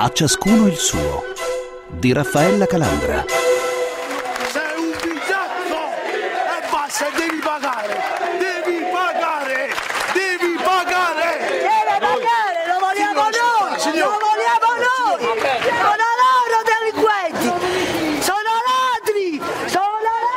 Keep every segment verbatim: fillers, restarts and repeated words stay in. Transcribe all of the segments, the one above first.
A ciascuno il suo, di Raffaella Calandra. Sei un biglietto e basta, devi pagare, devi pagare, devi pagare. Deve pagare, lo vogliamo noi, signor, lo vogliamo noi. Sono loro delinquenti, sono ladri, sono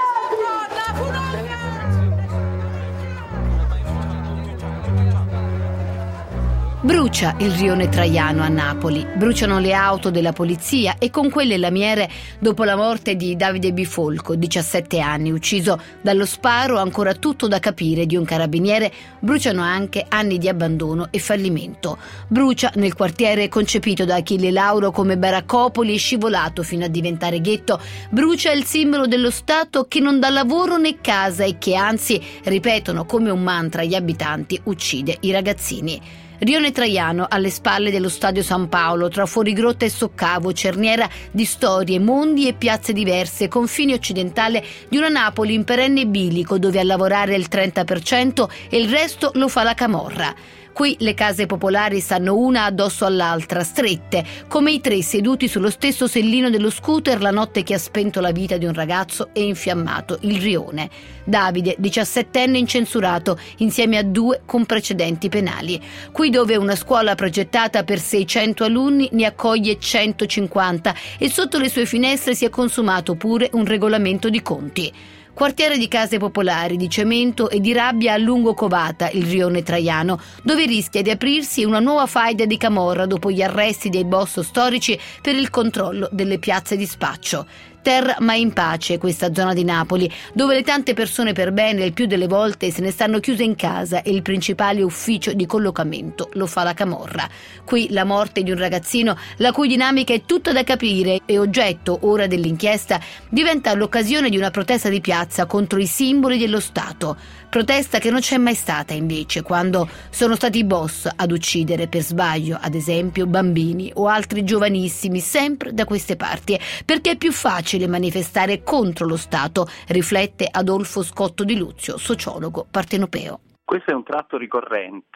Brucia il rione Traiano a Napoli, bruciano le auto della polizia e con quelle lamiere dopo la morte di Davide Bifolco, diciassette anni, ucciso dallo sparo ancora tutto da capire di un carabiniere, bruciano anche anni di abbandono e fallimento. Brucia nel quartiere concepito da Achille Lauro come baraccopoli e scivolato fino a diventare ghetto, brucia il simbolo dello Stato che non dà lavoro né casa e che anzi, ripetono come un mantra gli abitanti, uccide i ragazzini. Rione Traiano alle spalle dello Stadio San Paolo, tra Fuorigrotta e Soccavo, cerniera di storie, mondi e piazze diverse, confine occidentale di una Napoli in perenne bilico dove a lavorare è il trenta per cento e il resto lo fa la camorra. Qui le case popolari stanno una addosso all'altra, strette, come i tre seduti sullo stesso sellino dello scooter la notte che ha spento la vita di un ragazzo e infiammato il rione. Davide, diciassettenne incensurato, insieme a due con precedenti penali. Qui dove una scuola progettata per seicento alunni ne accoglie centocinquanta e sotto le sue finestre si è consumato pure un regolamento di conti. Quartiere di case popolari, di cemento e di rabbia a lungo covata, il rione Traiano, dove rischia di aprirsi una nuova faida di camorra dopo gli arresti dei boss storici per il controllo delle piazze di spaccio. Terra mai in pace questa zona di Napoli, dove le tante persone per bene il più delle volte se ne stanno chiuse in casa e il principale ufficio di collocamento lo fa la camorra. Qui la morte di un ragazzino, la cui dinamica è tutta da capire e oggetto ora dell'inchiesta, diventa l'occasione di una protesta di piazza contro i simboli dello Stato. Protesta che non c'è mai stata invece quando sono stati i boss ad uccidere per sbaglio, ad esempio, bambini o altri giovanissimi, sempre da queste parti, perché è più facile manifestare contro lo Stato, riflette Adolfo Scotto di Luzio, sociologo partenopeo. Questo è un tratto ricorrente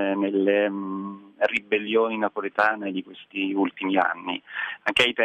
nelle mh, ribellioni napoletane di questi ultimi anni, anche ai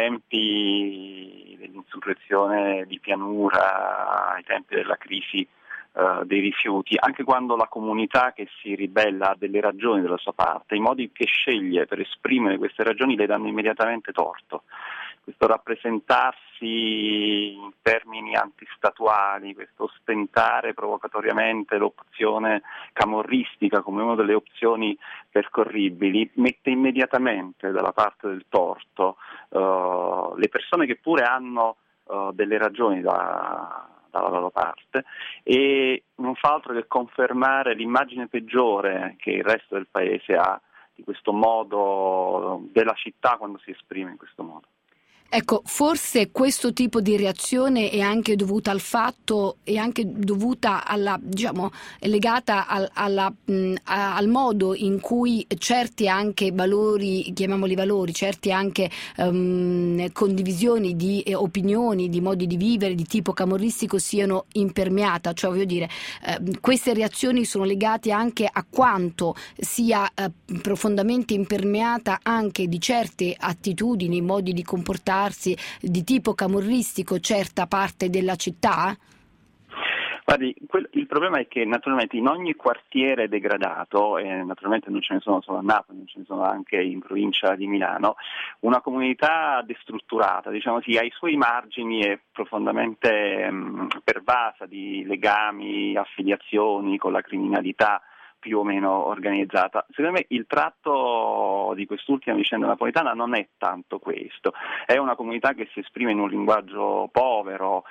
tempi dell'insurrezione di Pianura, ai tempi della crisi Uh, dei rifiuti, anche quando la comunità che si ribella ha delle ragioni dalla sua parte, i modi che sceglie per esprimere queste ragioni le danno immediatamente torto. Questo rappresentarsi in termini antistatuali, questo ostentare provocatoriamente l'opzione camorristica come una delle opzioni percorribili, mette immediatamente dalla parte del torto uh, le persone che pure hanno uh, delle ragioni da dalla loro parte e non fa altro che confermare l'immagine peggiore che il resto del paese ha di questo modo della città quando si esprime in questo modo. Ecco, forse questo tipo di reazione è anche dovuta al fatto, è anche dovuta alla, diciamo, è legata al, alla, mh, al modo in cui certi anche valori, chiamiamoli valori, certi anche um, condivisioni di eh, opinioni, di modi di vivere di tipo camorristico siano impermeata, cioè voglio dire, eh, queste reazioni sono legate anche a quanto sia eh, profondamente impermeata anche di certe attitudini, modi di comportarsi di tipo camorristico certa parte della città? Guardi, quel, il problema è che naturalmente in ogni quartiere degradato, e naturalmente non ce ne sono solo a Napoli, ce ne sono anche in provincia di Milano, una comunità destrutturata, diciamo così, ai suoi margini è profondamente mh, pervasa di legami, affiliazioni con la criminalità più o meno organizzata. Secondo me il tratto di quest'ultima vicenda napoletana non è tanto questo, è una comunità che si esprime in un linguaggio povero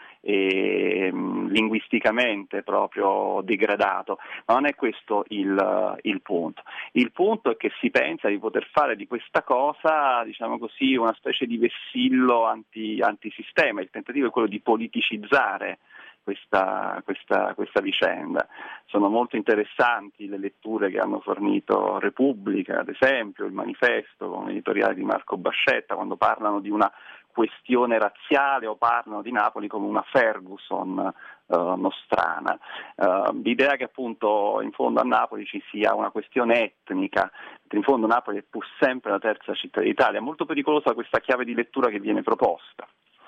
e mh, linguisticamente proprio degradato, ma non è questo il, il punto. Il punto è che si pensa di poter fare di questa cosa, diciamo così, una specie di vessillo anti, antisistema. Il tentativo è quello di politicizzare Questa, questa, questa vicenda. Sono molto interessanti le letture che hanno fornito Repubblica, ad esempio, il Manifesto con l'editoriale di Marco Bascetta, quando parlano di una questione razziale o parlano di Napoli come una Ferguson uh, nostrana. Uh, l'idea che appunto in fondo a Napoli ci sia una questione etnica in fondo Napoli è pur sempre la terza città d'Italia. È molto pericolosa questa chiave di lettura che viene proposta.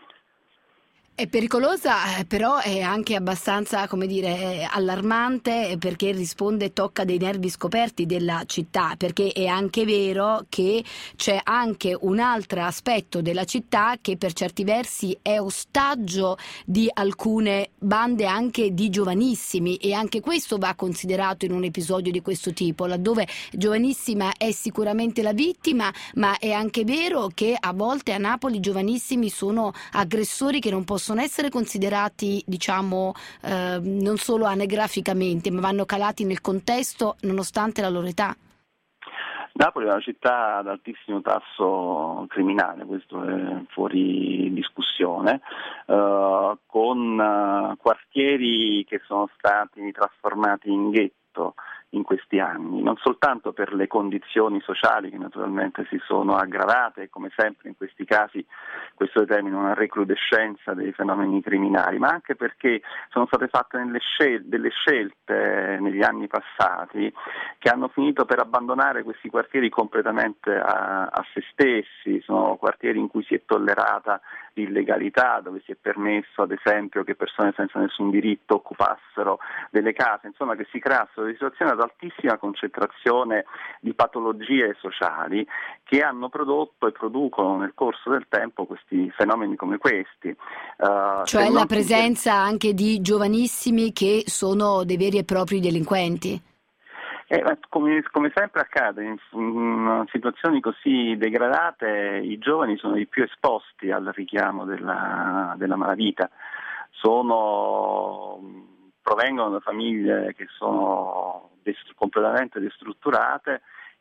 È pericolosa, eh, però è anche abbastanza, come dire, allarmante, perché risponde, tocca dei nervi scoperti della città, perché è anche vero che c'è anche un altro aspetto della città che per certi versi è ostaggio di alcune bande anche di giovanissimi, e anche questo va considerato in un episodio di questo tipo, laddove giovanissima è sicuramente la vittima, ma è anche vero che a volte a Napoli giovanissimi sono aggressori che non possono possono essere considerati, diciamo, eh, non solo anagraficamente, ma vanno calati nel contesto nonostante la loro età. Napoli è una città ad altissimo tasso criminale, questo è fuori discussione, eh, con uh, quartieri che sono stati trasformati in ghetto in questi anni, non soltanto per le condizioni sociali che naturalmente si sono aggravate e come sempre in questi casi questo determina una recrudescenza dei fenomeni criminali, ma anche perché sono state fatte delle scelte, delle scelte negli anni passati che hanno finito per abbandonare questi quartieri completamente a, a se stessi. Sono quartieri in cui si è tollerata l'illegalità, dove si è permesso ad esempio che persone senza nessun diritto occupassero delle case, insomma che si creassero situazioni ad altissima concentrazione di patologie sociali che hanno prodotto e producono nel corso del tempo questi fenomeni come questi. Uh, cioè la presenza si... anche di giovanissimi che sono dei veri e propri delinquenti. Eh, come, come sempre accade, in, in situazioni così degradate i giovani sono i più esposti al richiamo della, della malavita, sono, provengono da famiglie che sono dest- completamente destrutturate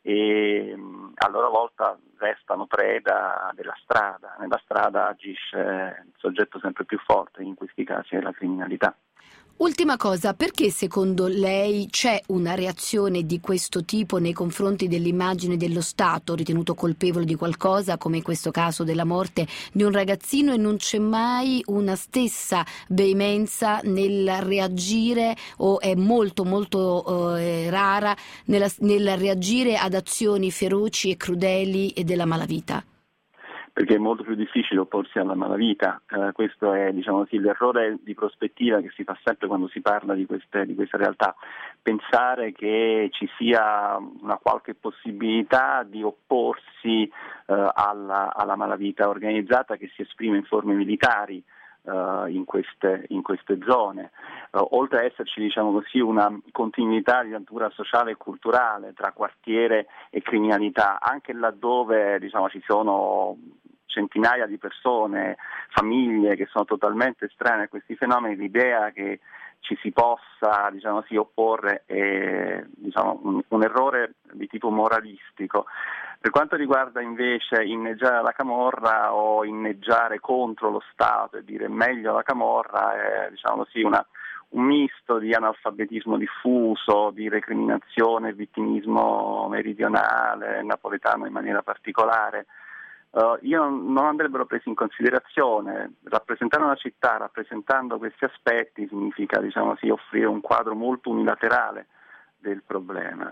e a loro volta restano preda della strada. Nella strada agisce il soggetto sempre più forte, in questi casi è la criminalità. Ultima cosa, perché secondo lei c'è una reazione di questo tipo nei confronti dell'immagine dello Stato ritenuto colpevole di qualcosa, come in questo caso della morte di un ragazzino, e non c'è mai una stessa veemenza nel reagire, o è molto molto eh, rara nella, nel reagire ad azioni feroci e crudeli e della malavita? Perché è molto più difficile opporsi alla malavita, eh, questo è, diciamo sì, l'errore di prospettiva che si fa sempre quando si parla di queste, di queste realtà, pensare che ci sia una qualche possibilità di opporsi eh, alla, alla malavita organizzata che si esprime in forme militari uh, in, queste, in queste zone, uh, oltre a esserci, diciamo così, una continuità di natura sociale e culturale tra quartiere e criminalità, anche laddove, diciamo, ci sono centinaia di persone, famiglie che sono totalmente estranee a questi fenomeni, l'idea che ci si possa, diciamo, sì, opporre è, diciamo, un, un errore di tipo moralistico. Per quanto riguarda invece inneggiare alla camorra o inneggiare contro lo Stato e dire meglio la camorra, è, diciamo sì, una, un misto di analfabetismo diffuso, di recriminazione e vittimismo meridionale, napoletano in maniera particolare. Uh, io non, non andrebbero presi in considerazione. Rappresentare una città rappresentando questi aspetti significa, diciamo sì, offrire un quadro molto unilaterale del problema.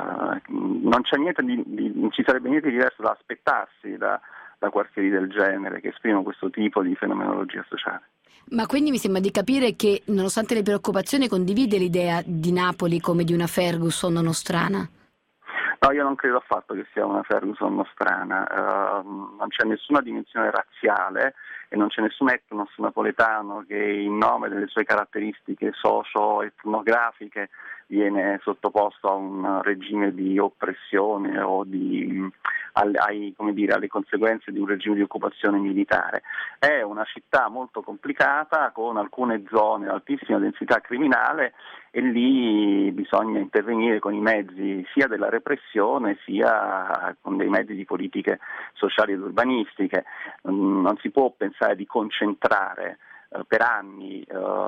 Uh, non c'è niente di, di, non ci sarebbe niente di diverso da aspettarsi da, da quartieri del genere che esprimono questo tipo di fenomenologia sociale. Ma quindi mi sembra di capire che, nonostante le preoccupazioni, condivide l'idea di Napoli come di una Ferguson nostrana? No, io non credo affatto che sia una Ferguson nostrana, uh, non c'è nessuna dimensione razziale e non c'è nessun etnos napoletano che in nome delle sue caratteristiche socio-etnografiche viene sottoposto a un regime di oppressione o di, al, ai, come dire, alle conseguenze di un regime di occupazione militare. È una città molto complicata con alcune zone ad altissima densità criminale e lì bisogna intervenire con i mezzi sia della repressione sia con dei mezzi di politiche sociali ed urbanistiche. Non si può pensare di concentrare eh, per anni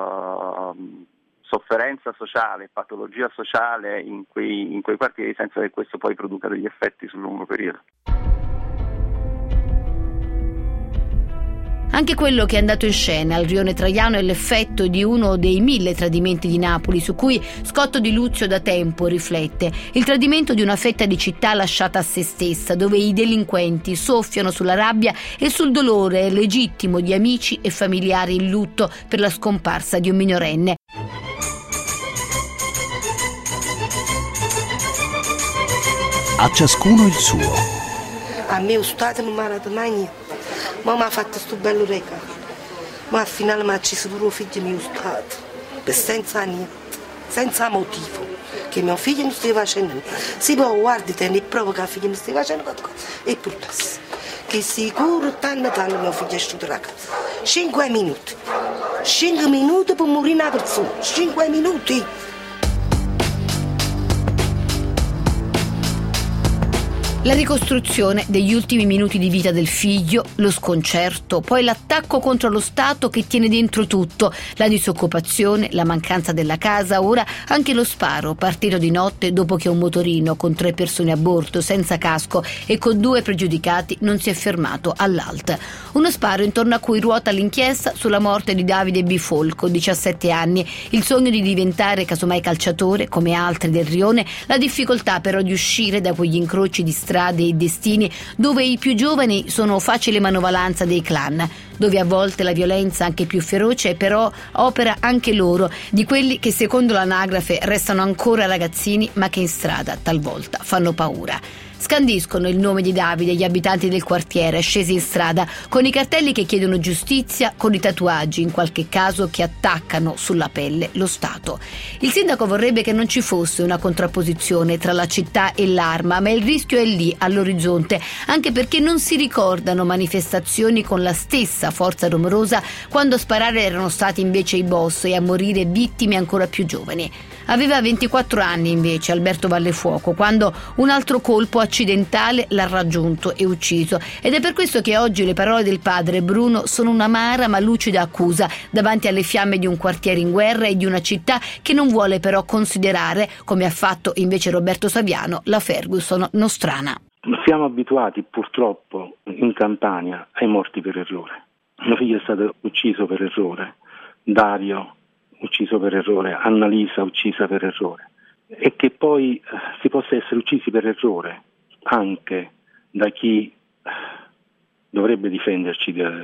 eh, sofferenza sociale, patologia sociale in quei, in quei quartieri senza che questo poi produca degli effetti sul lungo periodo. Anche quello che è andato in scena al Rione Traiano è l'effetto di uno dei mille tradimenti di Napoli su cui Scotto Di Luzio da tempo riflette. Il tradimento di una fetta di città lasciata a se stessa, dove i delinquenti soffiano sulla rabbia e sul dolore legittimo di amici e familiari in lutto per la scomparsa di un minorenne. A ciascuno il suo. A me lo Stato non mi ha dato mai niente. Ma mi ha fatto sto bello regalo. Ma al finale mi ha acceso pure il figlio mio Stato. Per senza niente, senza motivo. Che mio figlio non stia facendo niente. Si può, guardi, te ne provo che il figlio mi stia facendo qualcosa. E purtroppo, che sicuro, tanto tanto mio figlio è uscito da casa. Cinque minuti. Cinque minuti per morire una persona. Cinque minuti. La ricostruzione degli ultimi minuti di vita del figlio, lo sconcerto, poi l'attacco contro lo Stato che tiene dentro tutto, la disoccupazione, la mancanza della casa, ora anche lo sparo partito di notte dopo che un motorino con tre persone a bordo senza casco e con due pregiudicati non si è fermato all'A L T. Uno sparo intorno a cui ruota l'inchiesta sulla morte di Davide Bifolco, diciassette anni, il sogno di diventare casomai calciatore come altri del Rione, la difficoltà però di uscire da quegli incroci di strade e destini dove i più giovani sono facile manovalanza dei clan, dove a volte la violenza anche più feroce è però opera anche loro, di quelli che secondo l'anagrafe restano ancora ragazzini ma che in strada talvolta fanno paura. Scandiscono il nome di Davide gli abitanti del quartiere scesi in strada con i cartelli che chiedono giustizia, con i tatuaggi in qualche caso che attaccano sulla pelle lo Stato. Il sindaco vorrebbe che non ci fosse una contrapposizione tra la città e l'arma, ma il rischio è lì all'orizzonte, anche perché non si ricordano manifestazioni con la stessa forza rumorosa quando a sparare erano stati invece i boss e a morire vittime ancora più giovani. Aveva ventiquattro anni invece Alberto Vallefuoco quando un altro colpo accidentale l'ha raggiunto e ucciso, ed è per questo che oggi le parole del padre Bruno sono un'amara ma lucida accusa davanti alle fiamme di un quartiere in guerra e di una città che non vuole però considerare, come ha fatto invece Roberto Saviano, la Ferguson nostrana. Siamo abituati purtroppo in Campania ai morti per errore. Mio figlio è stato ucciso per errore, Dario ucciso per errore, Annalisa uccisa per errore, e che poi eh, si possa essere uccisi per errore anche da chi eh, dovrebbe difenderci da,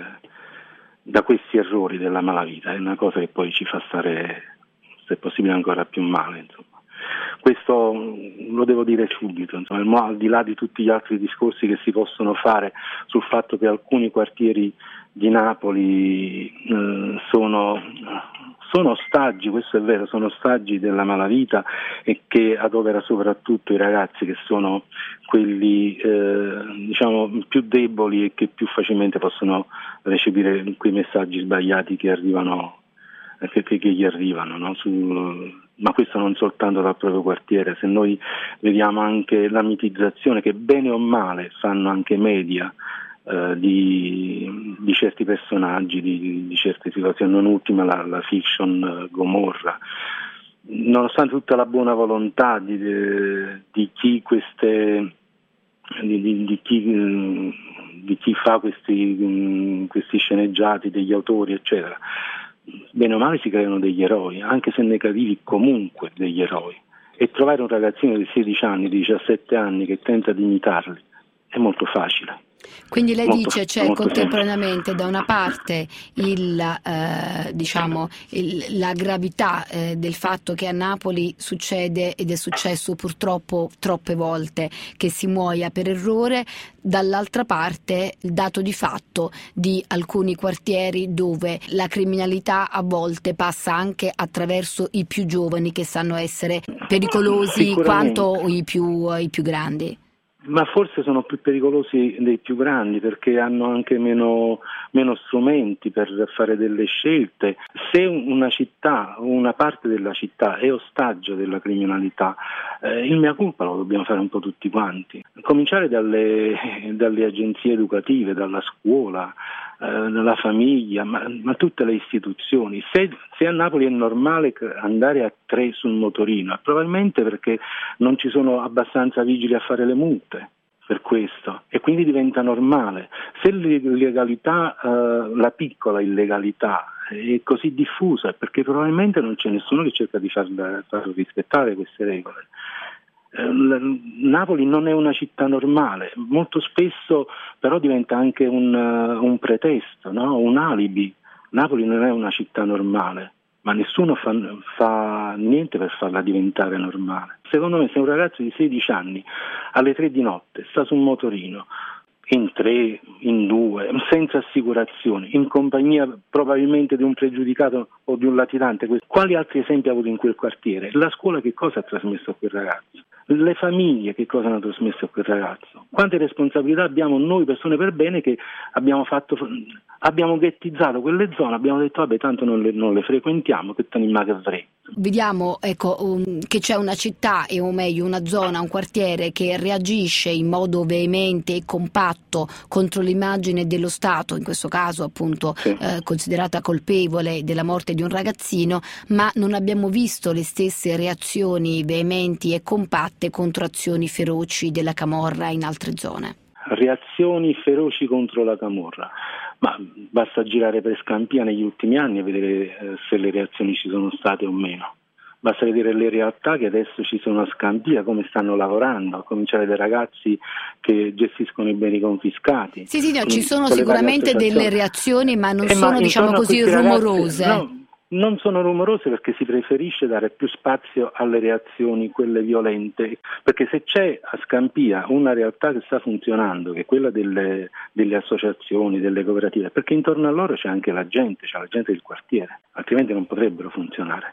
da questi errori della malavita è una cosa che poi ci fa stare, se possibile, ancora più male, insomma. Questo lo devo dire subito, insomma, al di là di tutti gli altri discorsi che si possono fare sul fatto che alcuni quartieri di Napoli eh, sono Sono ostaggi, questo è vero, sono ostaggi della malavita e che adopera soprattutto i ragazzi che sono quelli eh, diciamo più deboli e che più facilmente possono recepire quei messaggi sbagliati che arrivano, che, che, che gli arrivano, no? Su, ma questo non soltanto dal proprio quartiere. Se noi vediamo anche la mitizzazione che bene o male fanno anche i media Uh, di, di certi personaggi, di, di certe situazioni, non ultima la, la fiction uh, Gomorra. Nonostante tutta la buona volontà di, di chi queste di, di, di, chi, di chi fa questi, questi sceneggiati, degli autori eccetera, bene o male si creano degli eroi, anche se negativi, comunque degli eroi, e trovare un ragazzino di sedici anni, di diciassette anni che tenta di imitarli è molto facile. Quindi lei molto, dice c'è molto contemporaneamente da una parte il, eh, diciamo, il, la gravità eh, del fatto che a Napoli succede, ed è successo purtroppo troppe volte, che si muoia per errore, dall'altra parte il dato di fatto di alcuni quartieri dove la criminalità a volte passa anche attraverso i più giovani, che sanno essere pericolosi quanto i più, i più grandi. Ma forse sono più pericolosi dei più grandi perché hanno anche meno, meno strumenti per fare delle scelte. Se una città, una parte della città è ostaggio della criminalità, eh, il mea culpa lo dobbiamo fare un po' tutti quanti. Cominciare dalle, dalle agenzie educative, dalla scuola, eh, dalla famiglia, ma, ma tutte le istituzioni. Se, se a Napoli è normale andare a tre sul motorino, è probabilmente perché non ci sono abbastanza vigili a fare le multe. per questo, e quindi diventa normale. Se l'illegalità, eh, la piccola illegalità è così diffusa, è perché probabilmente non c'è nessuno che cerca di far, far rispettare queste regole. Napoli non è una città normale, molto spesso però diventa anche un, un pretesto, no? Un alibi. Napoli non è una città normale, ma nessuno fa, fa niente per farla diventare normale. Secondo me, se un ragazzo di sedici anni alle tre di notte sta su un motorino, in tre, in due, senza assicurazioni, in compagnia probabilmente di un pregiudicato o di un latitante, quali altri esempi ha avuto in quel quartiere? La scuola che cosa ha trasmesso a quel ragazzo? Le famiglie che cosa hanno trasmesso a quel ragazzo? Quante responsabilità abbiamo noi persone per bene che abbiamo fatto, abbiamo ghettizzato quelle zone, abbiamo detto vabbè tanto non le, non le frequentiamo, che tanimma che avrei. Vediamo ecco, um, che c'è una città, e o meglio una zona, un quartiere che reagisce in modo veemente e compatto contro l'immagine dello Stato, in questo caso appunto sì. eh, considerata colpevole della morte di un ragazzino, ma non abbiamo visto le stesse reazioni veementi e compatte contro azioni feroci della camorra in altre zone. Reazioni feroci contro la camorra, ma basta girare per Scampia negli ultimi anni e vedere eh, se le reazioni ci sono state o meno. Basta vedere le realtà che adesso ci sono a Scampia, come stanno lavorando, a cominciare dai ragazzi che gestiscono i beni confiscati. Sì, sì, no, ci sono sicuramente delle reazioni, ma non eh, sono ma diciamo così rumorose. Ragazzi, no, non sono rumorose perché si preferisce dare più spazio alle reazioni, quelle violente, perché se c'è a Scampia una realtà che sta funzionando, che è quella delle, delle associazioni, delle cooperative, perché intorno a loro c'è anche la gente, c'è la gente del quartiere, altrimenti non potrebbero funzionare.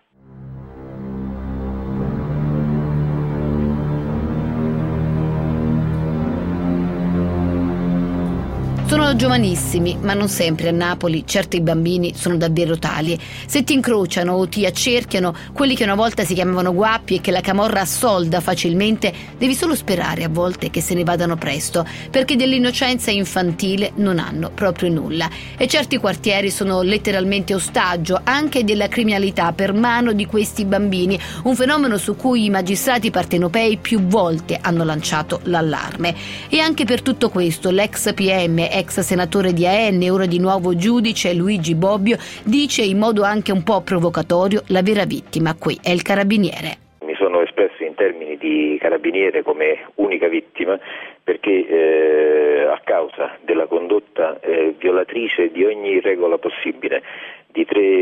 Sono giovanissimi, ma non sempre a Napoli certi bambini sono davvero tali. Se ti incrociano o ti accerchiano, quelli che una volta si chiamavano guappi e che la camorra assolda facilmente, devi solo sperare a volte che se ne vadano presto, perché dell'innocenza infantile non hanno proprio nulla. E certi quartieri sono letteralmente ostaggio anche della criminalità per mano di questi bambini, un fenomeno su cui i magistrati partenopei più volte hanno lanciato l'allarme. E anche per tutto questo l'ex P M, ex senatore di A N, ora di nuovo giudice, Luigi Bobbio, dice in modo anche un po' provocatorio: la vera vittima qui è il carabiniere. Mi sono espresso in termini di carabiniere come unica vittima perché eh, a causa della condotta eh, violatrice di ogni regola possibile di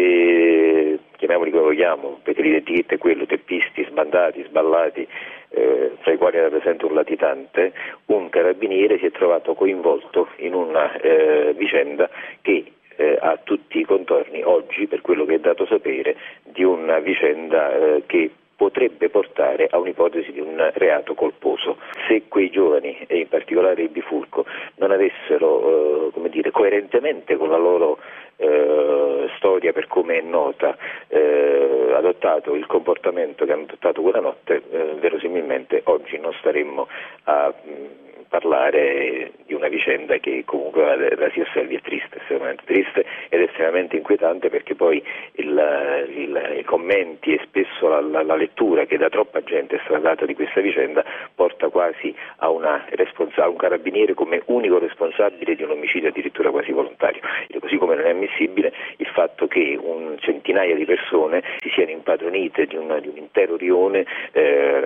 tre, chiamiamoli come vogliamo, perché l'identichetta è quello, teppisti, sbandati, sballati, eh, tra i quali era presente un latitante, un carabiniere si è trovato coinvolto in una eh, vicenda che eh, ha tutti i contorni oggi, per quello che è dato sapere, di una vicenda eh, che potrebbe portare a un'ipotesi di un reato colposo. Se quei giovani, e in particolare il Bifulco, non avessero, eh, come dire, coerentemente con la loro eh, storia, per come è nota, eh, adottato il comportamento che hanno adottato quella notte, eh, verosimilmente oggi non staremmo a mh, parlare di una vicenda che comunque da sia Selvi è triste, estremamente triste ed estremamente inquietante, perché poi il, il, i commenti e spesso la, la, la lettura che da troppa gente è stata data di questa vicenda porta quasi a, una responsa- a un carabiniere come unico responsabile di un omicidio addirittura quasi volontario. E così come non è ammissibile il fatto che un centinaia di persone si siano impadronite di, una, di un intero rione eh,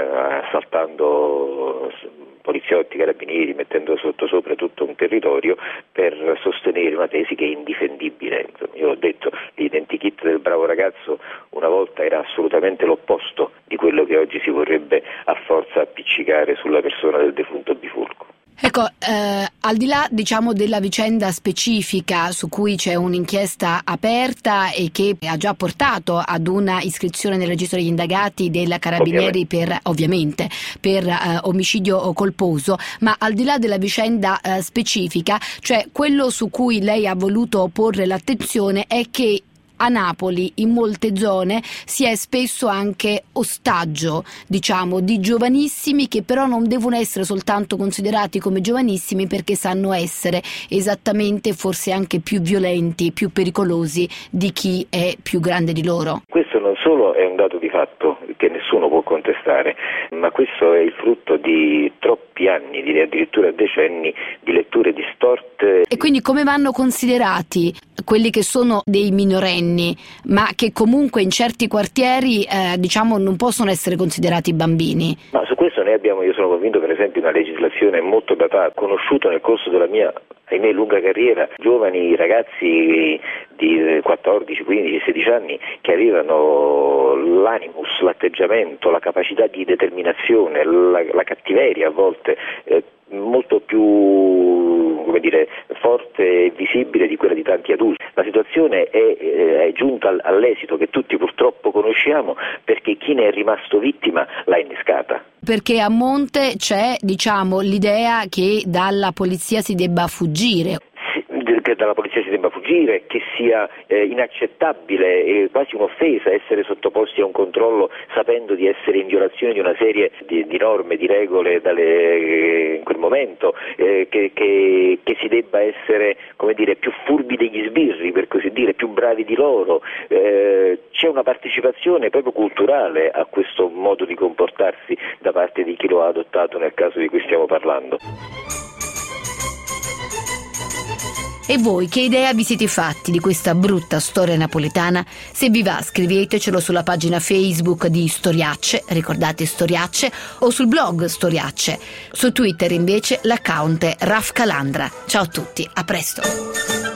assaltando poliziotti, carabinieri, mettendo sotto sopra tutto un territorio per sostenere una tesi che è indifendibile. Io ho detto, l'identikit del bravo ragazzo una volta era assolutamente l'opposto di quello che oggi si vorrebbe a forza appiccicare sulla persona del defunto Bifulco. Ecco, eh, al di là diciamo della vicenda specifica su cui c'è un'inchiesta aperta e che ha già portato ad una iscrizione nel registro degli indagati della Carabinieri ovviamente. per ovviamente per eh, omicidio colposo, ma al di là della vicenda eh, specifica, cioè quello su cui lei ha voluto porre l'attenzione è che a Napoli in molte zone si è spesso anche ostaggio, diciamo, di giovanissimi che però non devono essere soltanto considerati come giovanissimi, perché sanno essere esattamente forse anche più violenti, più pericolosi di chi è più grande di loro. Questo non solo è un dato di fatto che nessuno può contestare, ma questo è il frutto di troppi anni, di addirittura decenni, di letture distorte. E quindi come vanno considerati quelli che sono dei minorenni, ma che comunque in certi quartieri eh, diciamo non possono essere considerati bambini? Ma su questo noi abbiamo, io sono convinto, per esempio, una legislazione molto datata, conosciuto nel corso della mia, ahimè, lunga carriera, giovani ragazzi di quattordici, quindici, sedici anni che avevano l'animus, l'atteggiamento, la capacità di determinazione, la, la cattiveria a volte eh, molto più, come dire, forte e visibile di quella di tanti adulti. La situazione è, è giunta all'esito che tutti purtroppo conosciamo, perché chi ne è rimasto vittima l'ha innescata. Perché a monte c'è, diciamo, l'idea che dalla polizia si debba fuggire. Che dalla polizia si debba fuggire, che sia eh, inaccettabile e quasi un'offesa essere sottoposti a un controllo sapendo di essere in violazione di una serie di, di norme, di regole dalle, eh, in quel momento, eh, che, che, che si debba essere, come dire, più furbi degli sbirri, per così dire, più bravi di loro. Eh, c'è una partecipazione proprio culturale a questo modo di comportarsi da parte di chi lo ha adottato nel caso di cui stiamo parlando. E voi che idea vi siete fatti di questa brutta storia napoletana? Se vi va, scrivetecelo sulla pagina Facebook di Storiacce, ricordate Storiacce, o sul blog Storiacce. Su Twitter invece l'account è Raf Calandra. Ciao a tutti, a presto!